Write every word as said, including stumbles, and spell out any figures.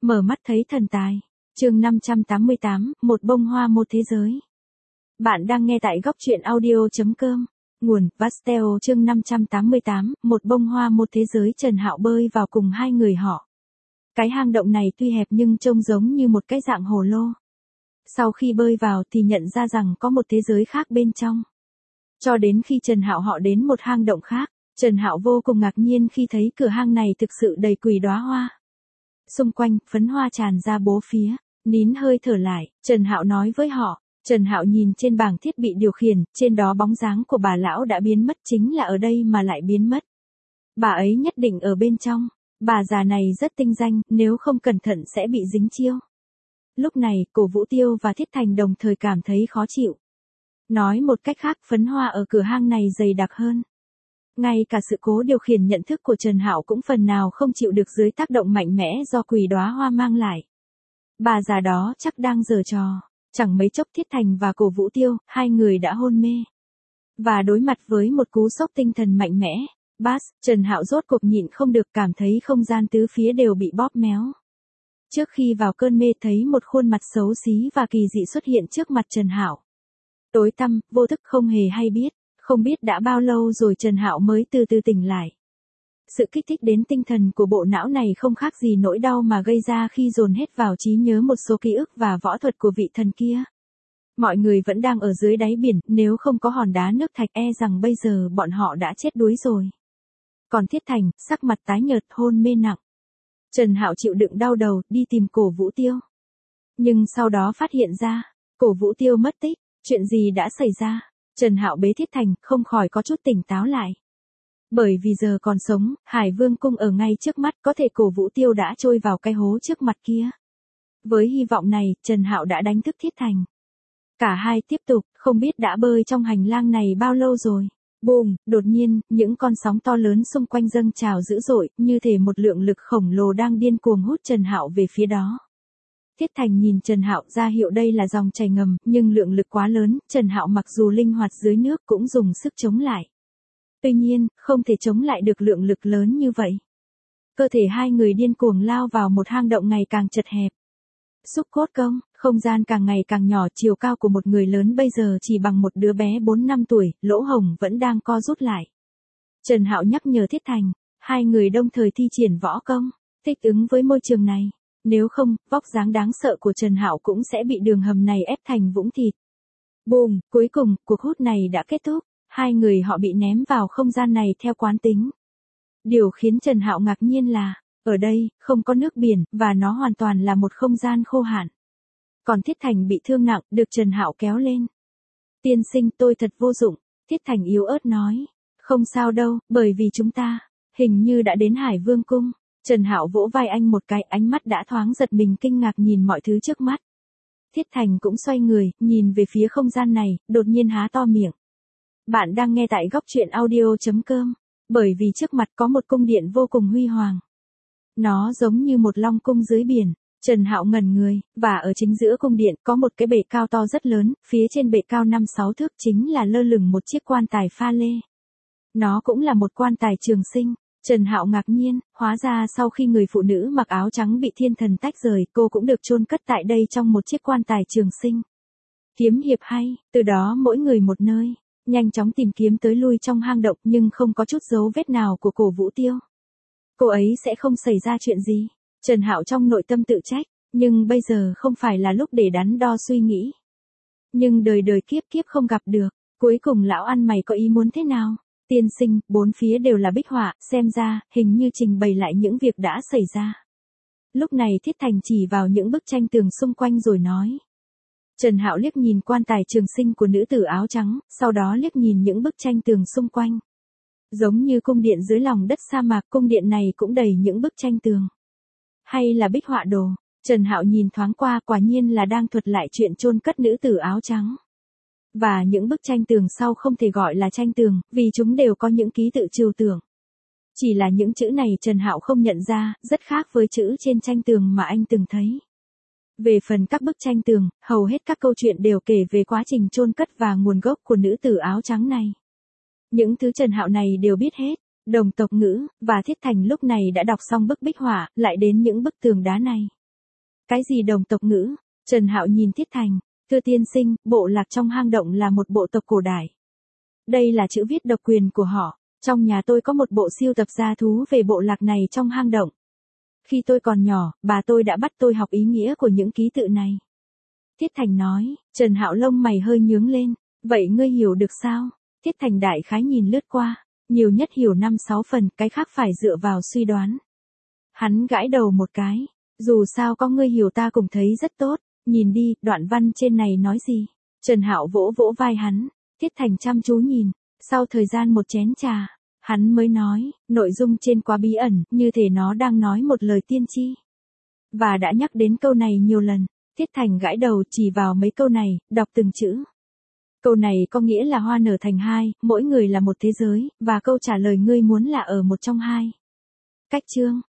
Mở mắt thấy thần tài. Chương năm trăm tám mươi tám, một bông hoa một thế giới. Bạn đang nghe tại góc truyện audio chấm com. Nguồn Pastel. Chương năm trăm tám mươi tám, một bông hoa một thế giới. Trần Hạo bơi vào cùng hai người họ. Cái hang động này tuy hẹp nhưng trông giống như một cái dạng hồ lô. Sau khi bơi vào thì nhận ra rằng có một thế giới khác bên trong. Cho đến khi Trần Hạo họ đến một hang động khác, Trần Hạo vô cùng ngạc nhiên khi thấy cửa hang này thực sự đầy quỳ đóa hoa. Xung quanh, phấn hoa tràn ra bốn phía. Nín hơi thở lại, Trần Hạo nói với họ. Trần Hạo nhìn trên bảng thiết bị điều khiển, trên đó bóng dáng của bà lão đã biến mất, chính là ở đây mà lại biến mất. Bà ấy nhất định ở bên trong. Bà già này rất tinh danh, nếu không cẩn thận sẽ bị dính chiêu. Lúc này, Cổ Vũ Tiêu và Thiết Thành đồng thời cảm thấy khó chịu. Nói một cách khác, phấn hoa ở cửa hang này dày đặc hơn. Ngay cả sự cố điều khiển nhận thức của Trần Hạo cũng phần nào không chịu được dưới tác động mạnh mẽ do quỳ đóa hoa mang lại. Bà già đó chắc đang giở trò. Chẳng mấy chốc Thiết Thành và Cổ Vũ Tiêu, hai người đã hôn mê. Và đối mặt với một cú sốc tinh thần mạnh mẽ, Bass, Trần Hạo rốt cuộc nhịn không được, cảm thấy không gian tứ phía đều bị bóp méo. Trước khi vào cơn mê thấy một khuôn mặt xấu xí và kỳ dị xuất hiện trước mặt Trần Hạo. Tối tăm, vô thức không hề hay biết, không biết đã bao lâu rồi Trần Hạo mới từ từ tỉnh lại. Sự kích thích đến tinh thần của bộ não này không khác gì nỗi đau mà gây ra khi dồn hết vào trí nhớ một số ký ức và võ thuật của vị thần kia. Mọi người vẫn đang ở dưới đáy biển, nếu không có hòn đá nước thạch e rằng bây giờ bọn họ đã chết đuối rồi. Còn Thiết Thành, sắc mặt tái nhợt, hôn mê nặng. Trần Hạo chịu đựng đau đầu, đi tìm Cổ Vũ Tiêu. Nhưng sau đó phát hiện ra, Cổ Vũ Tiêu mất tích, chuyện gì đã xảy ra? Trần Hạo bế Thiết Thành, không khỏi có chút tỉnh táo lại. Bởi vì giờ còn sống, Hải Vương cung ở ngay trước mắt, có thể Cổ Vũ Tiêu đã trôi vào cái hố trước mặt kia. Với hy vọng này, Trần Hạo đã đánh thức Thiết Thành. Cả hai tiếp tục, không biết đã bơi trong hành lang này bao lâu rồi. Bùm, đột nhiên, những con sóng to lớn xung quanh dâng trào dữ dội, như thể một lượng lực khổng lồ đang điên cuồng hút Trần Hạo về phía đó. Thiết Thành nhìn Trần Hạo, ra hiệu đây là dòng chảy ngầm, nhưng lượng lực quá lớn, Trần Hạo mặc dù linh hoạt dưới nước cũng dùng sức chống lại. Tuy nhiên, không thể chống lại được lượng lực lớn như vậy. Cơ thể hai người điên cuồng lao vào một hang động ngày càng chật hẹp. Xúc cốt công, không gian càng ngày càng nhỏ, chiều cao của một người lớn bây giờ chỉ bằng một đứa bé bốn năm tuổi, lỗ hổng vẫn đang co rút lại. Trần Hạo nhắc nhở Thiết Thành, hai người đồng thời thi triển võ công, thích ứng với môi trường này. Nếu không, vóc dáng đáng sợ của Trần Hạo cũng sẽ bị đường hầm này ép thành vũng thịt. Bùm, cuối cùng, cuộc hút này đã kết thúc. Hai người họ bị ném vào không gian này theo quán tính. Điều khiến Trần Hạo ngạc nhiên là, ở đây, không có nước biển, và nó hoàn toàn là một không gian khô hạn. Còn Thiết Thành bị thương nặng, được Trần Hạo kéo lên. Tiên sinh, tôi thật vô dụng, Thiết Thành yếu ớt nói. Không sao đâu, bởi vì chúng ta, hình như đã đến Hải Vương cung. Trần Hạo vỗ vai anh một cái, ánh mắt đã thoáng giật mình kinh ngạc nhìn mọi thứ trước mắt. Thiết Thành cũng xoay người, nhìn về phía không gian này, đột nhiên há to miệng. Bạn đang nghe tại góc truyện audio chấm com, bởi vì trước mặt có một cung điện vô cùng huy hoàng. Nó giống như một long cung dưới biển. Trần Hạo ngẩn người, và ở chính giữa cung điện có một cái bệ cao to rất lớn, phía trên bệ cao năm sáu thước chính là lơ lửng một chiếc quan tài pha lê. Nó cũng là một quan tài trường sinh. Trần Hạo ngạc nhiên, hóa ra sau khi người phụ nữ mặc áo trắng bị thiên thần tách rời, cô cũng được chôn cất tại đây trong một chiếc quan tài trường sinh. Kiếm hiệp hay, từ đó mỗi người một nơi. Nhanh chóng tìm kiếm tới lui trong hang động nhưng không có chút dấu vết nào của Cổ Vũ Tiêu. Cô ấy sẽ không xảy ra chuyện gì. Trần Hạo trong nội tâm tự trách, nhưng bây giờ không phải là lúc để đắn đo suy nghĩ. Nhưng đời đời kiếp kiếp không gặp được, cuối cùng lão ăn mày có ý muốn thế nào? Tiên sinh, bốn phía đều là bích họa, xem ra, hình như trình bày lại những việc đã xảy ra. Lúc này Thiết Thành chỉ vào những bức tranh tường xung quanh rồi nói. Trần Hạo liếc nhìn quan tài trường sinh của nữ tử áo trắng, sau đó liếc nhìn những bức tranh tường xung quanh. Giống như cung điện dưới lòng đất sa mạc, cung điện này cũng đầy những bức tranh tường. Hay là bích họa đồ? Trần Hạo nhìn thoáng qua, quả nhiên là đang thuật lại chuyện chôn cất nữ tử áo trắng. Và những bức tranh tường sau không thể gọi là tranh tường, vì chúng đều có những ký tự trừu tượng. Chỉ là những chữ này Trần Hạo không nhận ra, rất khác với chữ trên tranh tường mà anh từng thấy. Về phần các bức tranh tường, hầu hết các câu chuyện đều kể về quá trình chôn cất và nguồn gốc của nữ tử áo trắng này. Những thứ Trần Hạo này đều biết hết, đồng tộc ngữ, và Thiết Thành lúc này đã đọc xong bức bích họa, lại đến những bức tường đá này. Cái gì đồng tộc ngữ? Trần Hạo nhìn Thiết Thành, thưa tiên sinh, bộ lạc trong hang động là một bộ tộc cổ đại. Đây là chữ viết độc quyền của họ, trong nhà tôi có một bộ siêu tập gia thú về bộ lạc này trong hang động. Khi tôi còn nhỏ, bà tôi đã bắt tôi học ý nghĩa của những ký tự này. Thiết Thành nói, Trần Hạo lông mày hơi nhướng lên, vậy ngươi hiểu được sao? Thiết Thành đại khái nhìn lướt qua, nhiều nhất hiểu năm sáu phần, cái khác phải dựa vào suy đoán. Hắn gãi đầu một cái, dù sao có ngươi hiểu ta cũng thấy rất tốt, nhìn đi, đoạn văn trên này nói gì? Trần Hạo vỗ vỗ vai hắn, Thiết Thành chăm chú nhìn, sau thời gian một chén trà, hắn mới nói, nội dung trên quá bí ẩn, như thể nó đang nói một lời tiên tri. Và đã nhắc đến câu này nhiều lần, Thiết Thành gãi đầu chỉ vào mấy câu này, đọc từng chữ. Câu này có nghĩa là hoa nở thành hai, mỗi người là một thế giới, và câu trả lời ngươi muốn là ở một trong hai. Cách chương,